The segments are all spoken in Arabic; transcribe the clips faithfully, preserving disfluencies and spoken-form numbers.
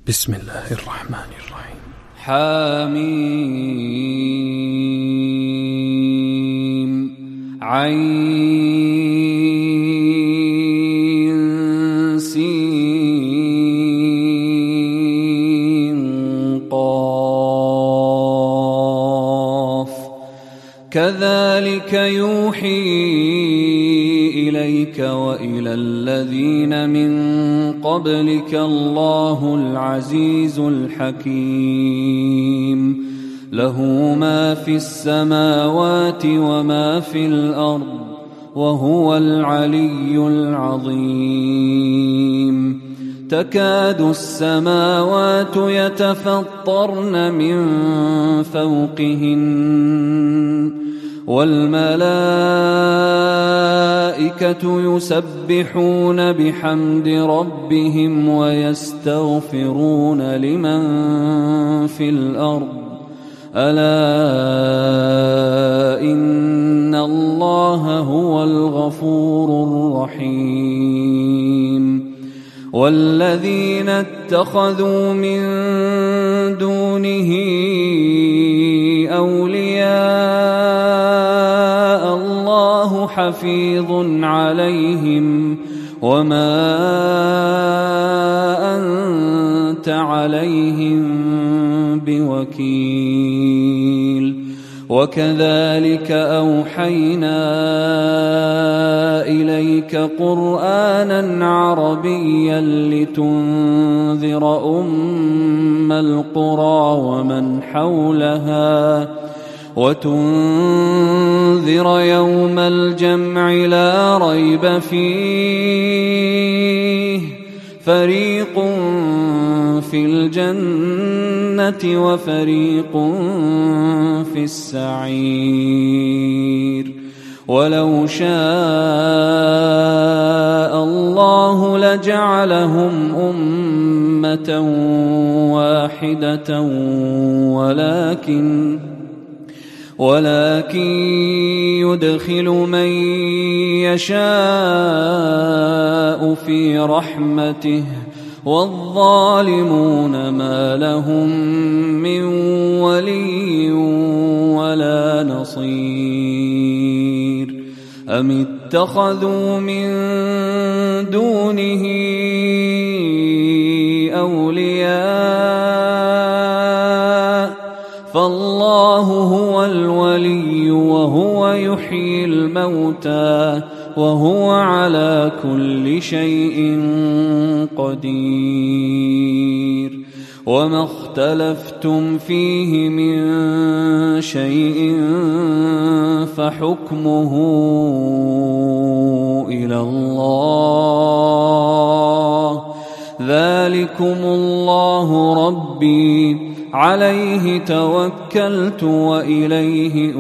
بسم الله الرحمن الرحيم. حميم عين سين قاف كذلك يوحي إليك وإلى الذين من قبلك الله العزيز الحكيم له ما في السماوات وما في الأرض وهو العلي العظيم تكاد السماوات يتفطرن من فوقهن والملائكة يسبحون بحمد ربهم ويستغفرون لمن في الأرض ألا إن الله هو الغفور الرحيم والذين اتخذوا من دونه أولياء الله حفيظ عليهم وما أنت عليهم بوكيل وكذلك أوحينا إليك قرآنا عربيا لتنذر أم القرى ومن حولها وتنذر يوم الجمع لا ريب فيه فريق في الجنة وفريق في السعير ولو شاء الله لجعلهم أمة واحدة ولكن ولكن يدخل من يشاء في رحمته والظالمون ما لهم من ولي ولا نصير أم اتخذوا من دونه أولياء فالله هو الولي وهو يحيي الموتى وهو على كل شيء قدير وما اختلفتم فيه من شيء فحكمه إلى الله ذلكم الله ربي عليه توكلت وإليه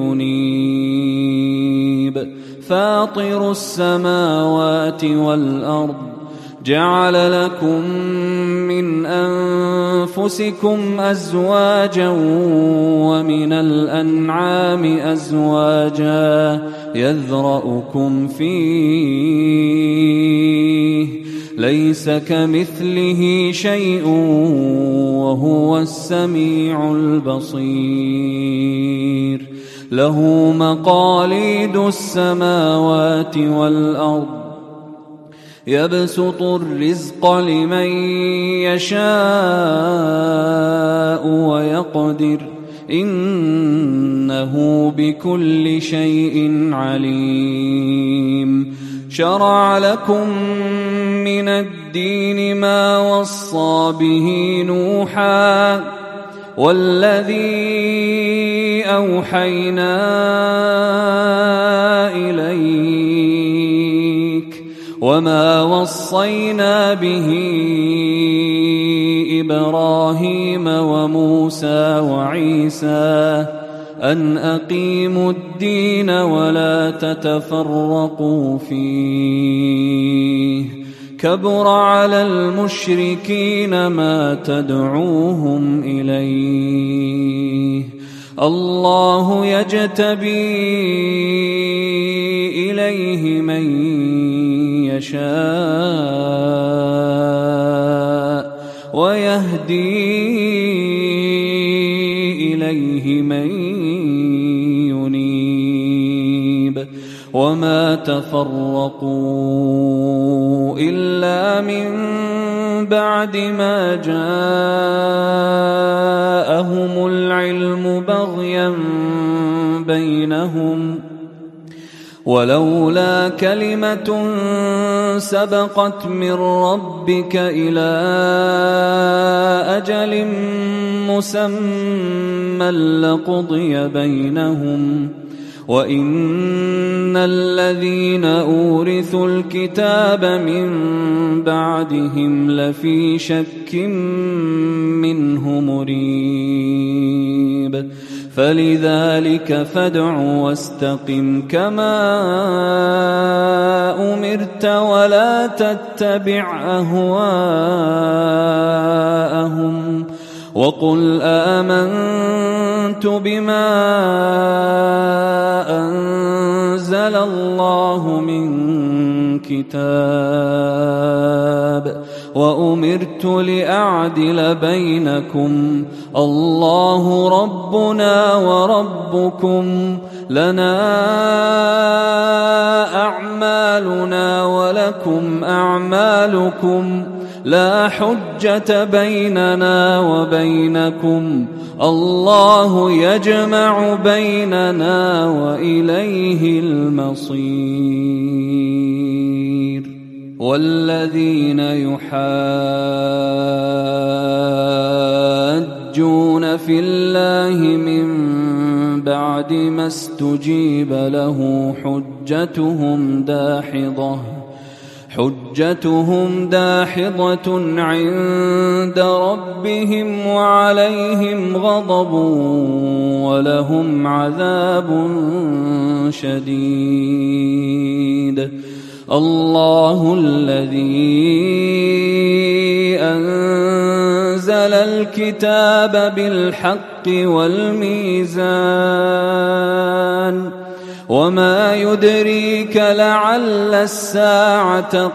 أنيب فاطر السماوات والأرض جعل لكم من أنفسكم أزواجا ومن الأنعام أزواجا يذرأكم فيه ليس كمثله شيء وهو السميع البصير له مقاليد السماوات والأرض يبسط الرزق لمن يشاء ويقدر إنه بكل شيء عليم شرع لكم من الدين ما وصى به نوحا والذي أوحينا إليك وما وصينا به إبراهيم وموسى وعيسى أن أقيموا الدين ولا تتفرقوا فيه كبر على المشركين ما تدعوهم إليه الله يجتبي إليه من يشاء ويهدي يهدي إليه من ينيب وما تفرقوا إلا من بعد ما جاءهم العلم بغيا بينهم ولولا كلمة سبقت من ربك إلى أجل مسمى لقضي بينهم وإن الذين أورثوا الكتاب من بعدهم لفي شك منه مريب فلذلك فادع واستقم كما أمرت ولا تتبع أهواءهم وقل آمنت بما أنزل الله من كتاب وأمرت لأعدل بينكم الله ربنا وربكم لنا أعمالنا ولكم أعمالكم لا حجة بيننا وبينكم الله يجمع بيننا وإليه المصير والذين يحاجون في الله من بعد ما استجيب له حجتهم داحضة حجتهم داحضة عند ربهم وعليهم غضب ولهم عذاب شديد الله الذي أنزل الكتاب بالحق والميزان وما يدريك لعل الساعة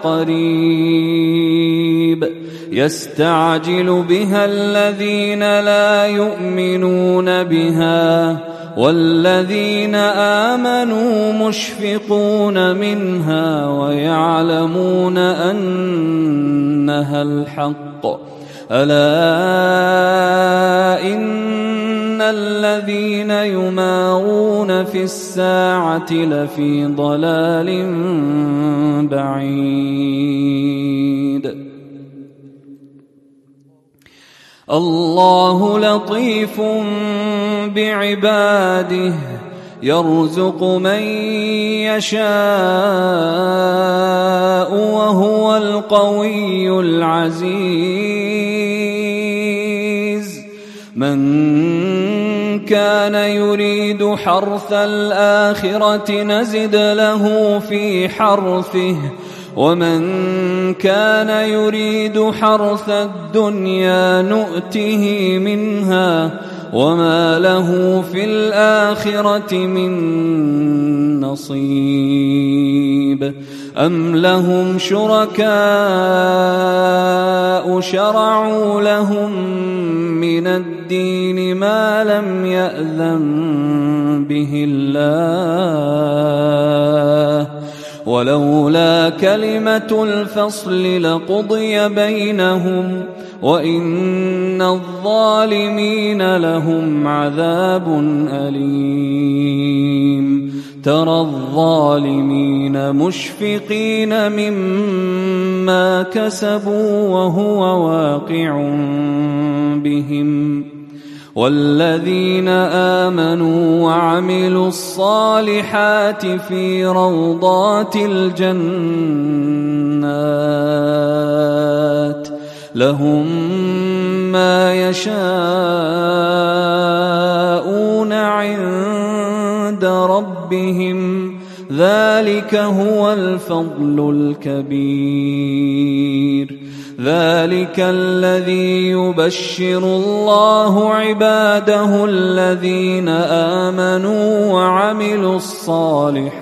قريب يستعجل بها الذين لا يؤمنون بها والذين آمنوا مشفقون منها ويعلمون أنها الحق ألا إن الذين يمارون في الساعة لفي ضلال بعيد الله لطيف بعباده يرزق من يشاء وهو القوي العزيز من كان يريد حرث الآخرة نزد له في حرثه ومن كان يريد حرث الدنيا نؤته منها وما له في الآخرة من نصيب أم لهم شركاء شرعوا لهم من الدين ما لم يأذن به الله ولولا كلمة الفصل لقضي بينهم وإن الظالمين لهم عذاب أليم ترى الظالمين مشفقين مما كسبوا وهو واقع بهم والذين آمنوا وعملوا الصالحات في روضات الجنات لهم ما يشاءون عند ربهم ذلك هو الفضل الكبير ذلك الذي يبشر الله عباده الذين آمنوا وعملوا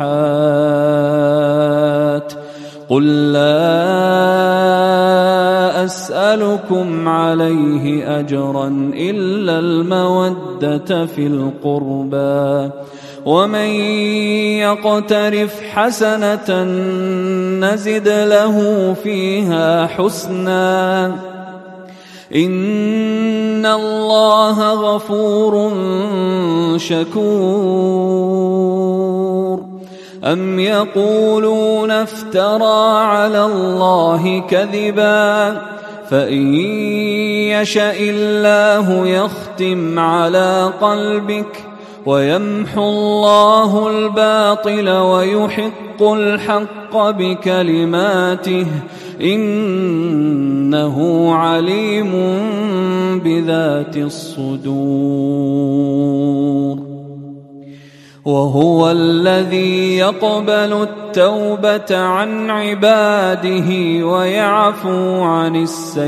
الصالحات قل لا أسألكم عليه أجرا إلا المودة في القربى ومن يقترف حسنة نزد له فيها حسنا إن الله غفور شكور أم يقولون افترى على الله كذبا فإن يشأ الله يختم على قلبك ويمحو الله الباطل ويحق الحق بكلماته إنه عليم بذات الصدور وهو الذي يقبل التوبة عن عباده ويعفو عن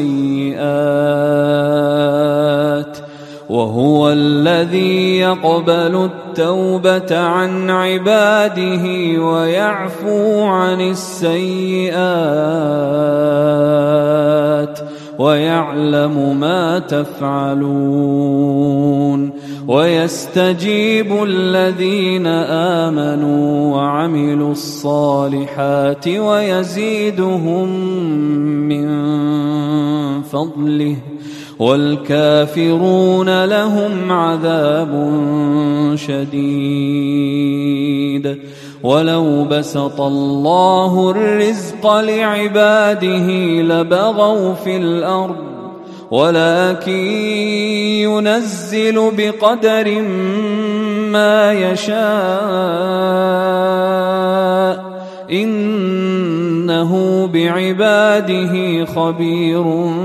السيئات وهو الذي يقبل التوبة عن عباده ويعفو عن السيئات ويعلم ما تفعلون ويستجيب الذين آمنوا وعملوا الصالحات ويزيدهم من فضله والكافرون لهم عذاب شديد ولو بسط الله الرزق لعباده لبغوا في الأرض ولكن ينزل بقدر ما يشاء إنه بعباده خبير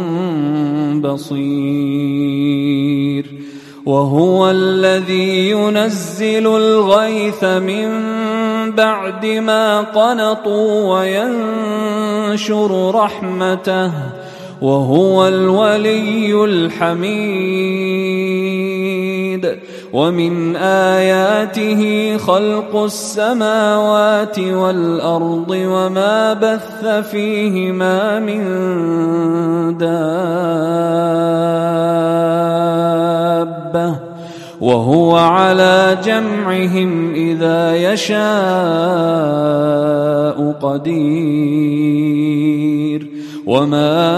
بصير وهو الذي ينزل الغيث من بعد ما قنطوا وينشر رحمته وهو الولي الحميد ومن آياته خلق السماوات والأرض وما بث فيهما من دابة وهو على جمعهم إذا يشاء قدير وما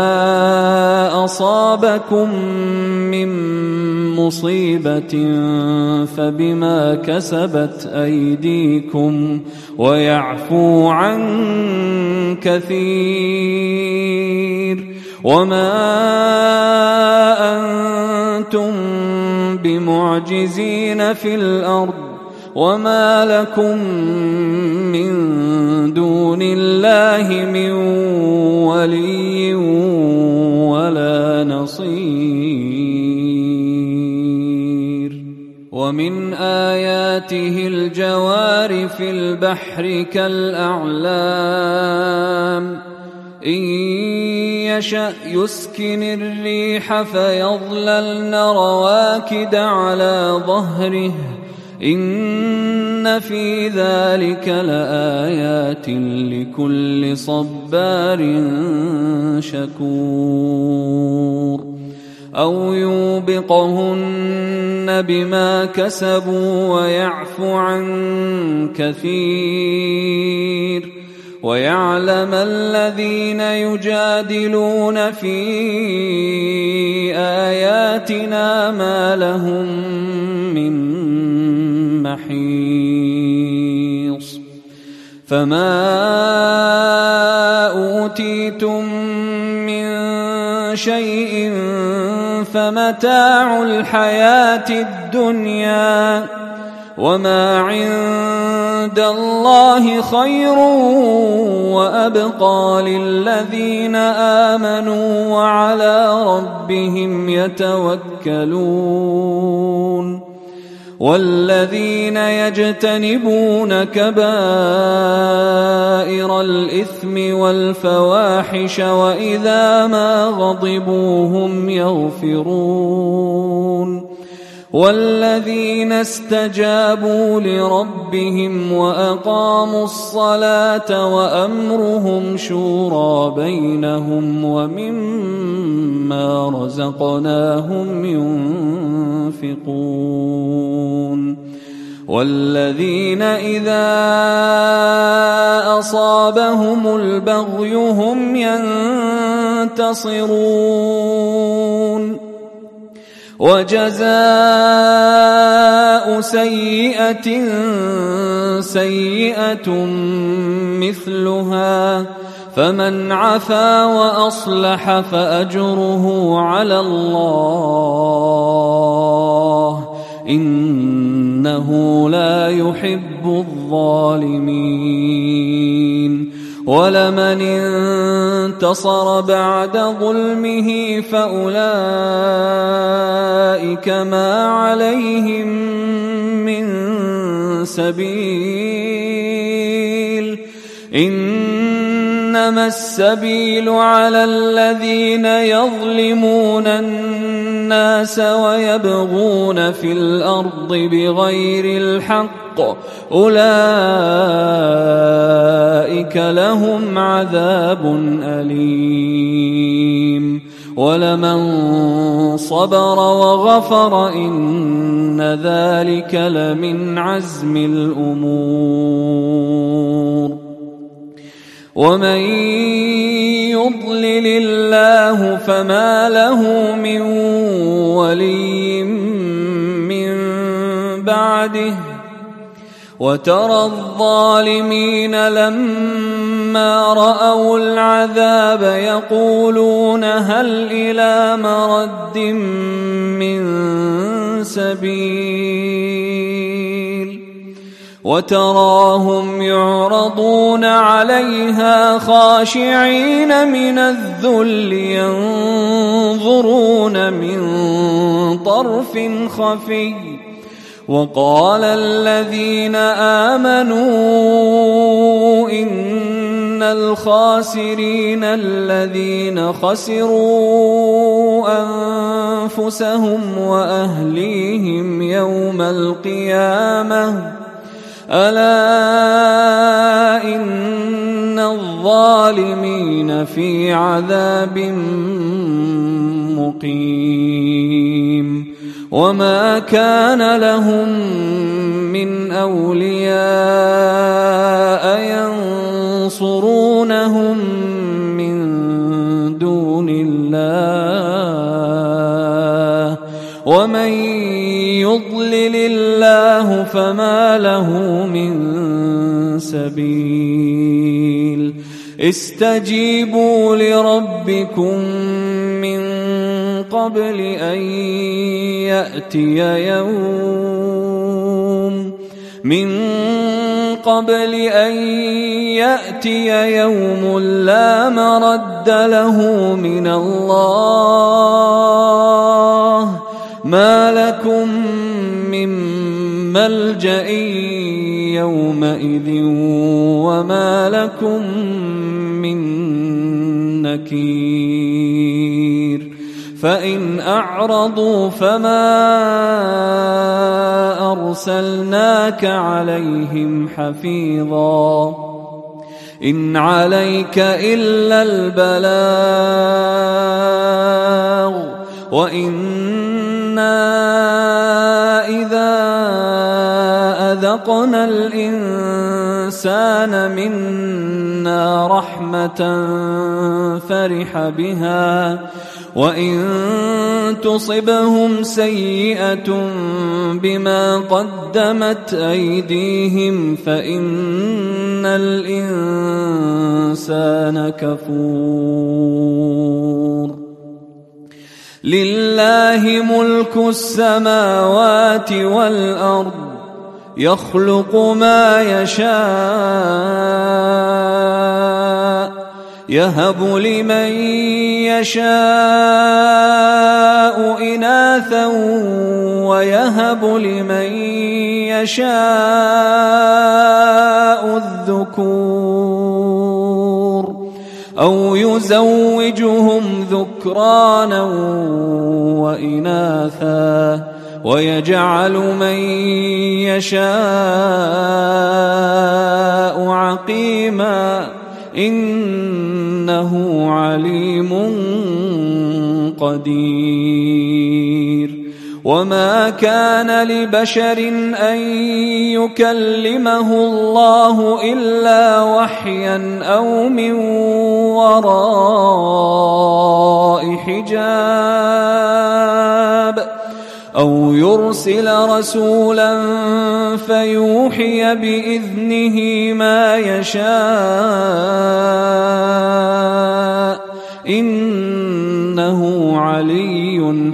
أصابكم من مصيبة فبما كسبت أيديكم ويعفو عن كثير وما أنتم بمعجزين في الأرض وما لكم من دون الله من ولي ولا نصير ومن آياته الجوار في البحر كالأعلام إن يشأ يسكن الريح فيظللن رواكد على ظهره إن في ذلك لآيات لكل صبار شكور أو يوبقهن بما كسبوا ويعفو عن كثير ويعلم الذين يجادلون في آياتنا ما لهم من محيص فما أوتيتم من شيء فمتاع الحياة الدنيا وما عند الله خير وأبقى للذين آمنوا وعلى ربهم يتوكلون والذين يجتنبون كبائر الإثم والفواحش وإذا ما غضبوا هم يغفرون والذين استجابوا لربهم وأقاموا الصلاة وأمرهم شورى بينهم ومما رزقناهم ينفقون والذين إذا أصابهم البغي هم ينتصرون وجزاء سيئة سيئة مثلها فمن عفا وأصلح فأجره على الله إنه لا يحب الظالمين ولمن انتصر بعد ظلمه فأولئك ما عليهم من سبيل إنما السبيل على الذين يظلمون الناس ويبغون في الأرض بغير الحق أولئك لهم عذاب أليم ولمن صبر وغفر إن ذلك لمن عزم الأمور ومن يضلل الله فما له من ولي من بعده وترى الظالمين لما رأوا العذاب يقولون هل إلى مرد من سبيل وتراهم يعرضون عليها خاشعين من الذل ينظرون من طرف خفي وقال الذين آمنوا إن الخاسرين الذين خسروا أنفسهم وأهليهم يوم القيامة ألا إن الظالمين في عذاب مقيم وما كان لهم من أولياء ينصرونهم من دون الله ومن يضلل الله فما له من سبيل استجيبوا لربكم من قبل أن يأتي يوم من قبل أن يأتي يوم لا مرد له من الله ما لكم من ملجأ يومئذ وما لكم من نكير فإن أعرضوا فما أرسلناك عليهم حفيظا إن عليك إلا البلاغ وإنا إذا أذقنا الإنسان منا رحمة فرح بها وإن تصبهم سيئة بما قدمت أيديهم فإن الإنسان كفور لله ملك السماوات والأرض يخلق ما يشاء يهب لمن يشاء إناثا ويهب لمن يشاء الذكور أو يزوجهم ذكرانا وإناثا ويجعل من يشاء عقيما إنه عليم قدير. وما كان لبشر أن يكلمه الله إلا وحيا أو من وراء حجاب أو يرسل رسولا فيوحي بإذنه ما يشاء إنه علي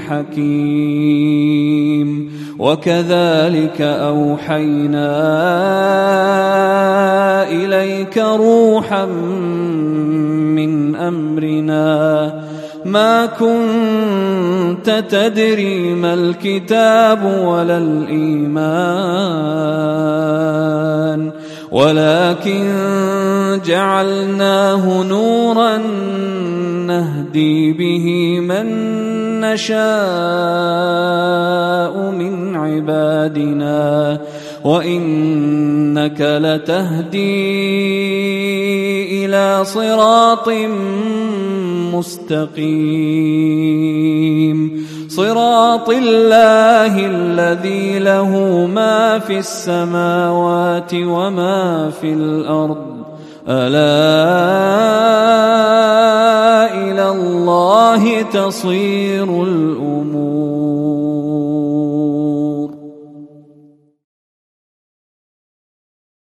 حكيم. وكذلك أوحينا إليك روحا من أمرنا ما كنت تدري ما الكتاب ولا الإيمان ولكن جعلناه نورا نهدي به من نشاء من عبادنا وإنك لتهدي إلى صراط مستقيم صراط الله الذي له ما في السماوات وما في الأرض ألا إلى الله تصير الأمور.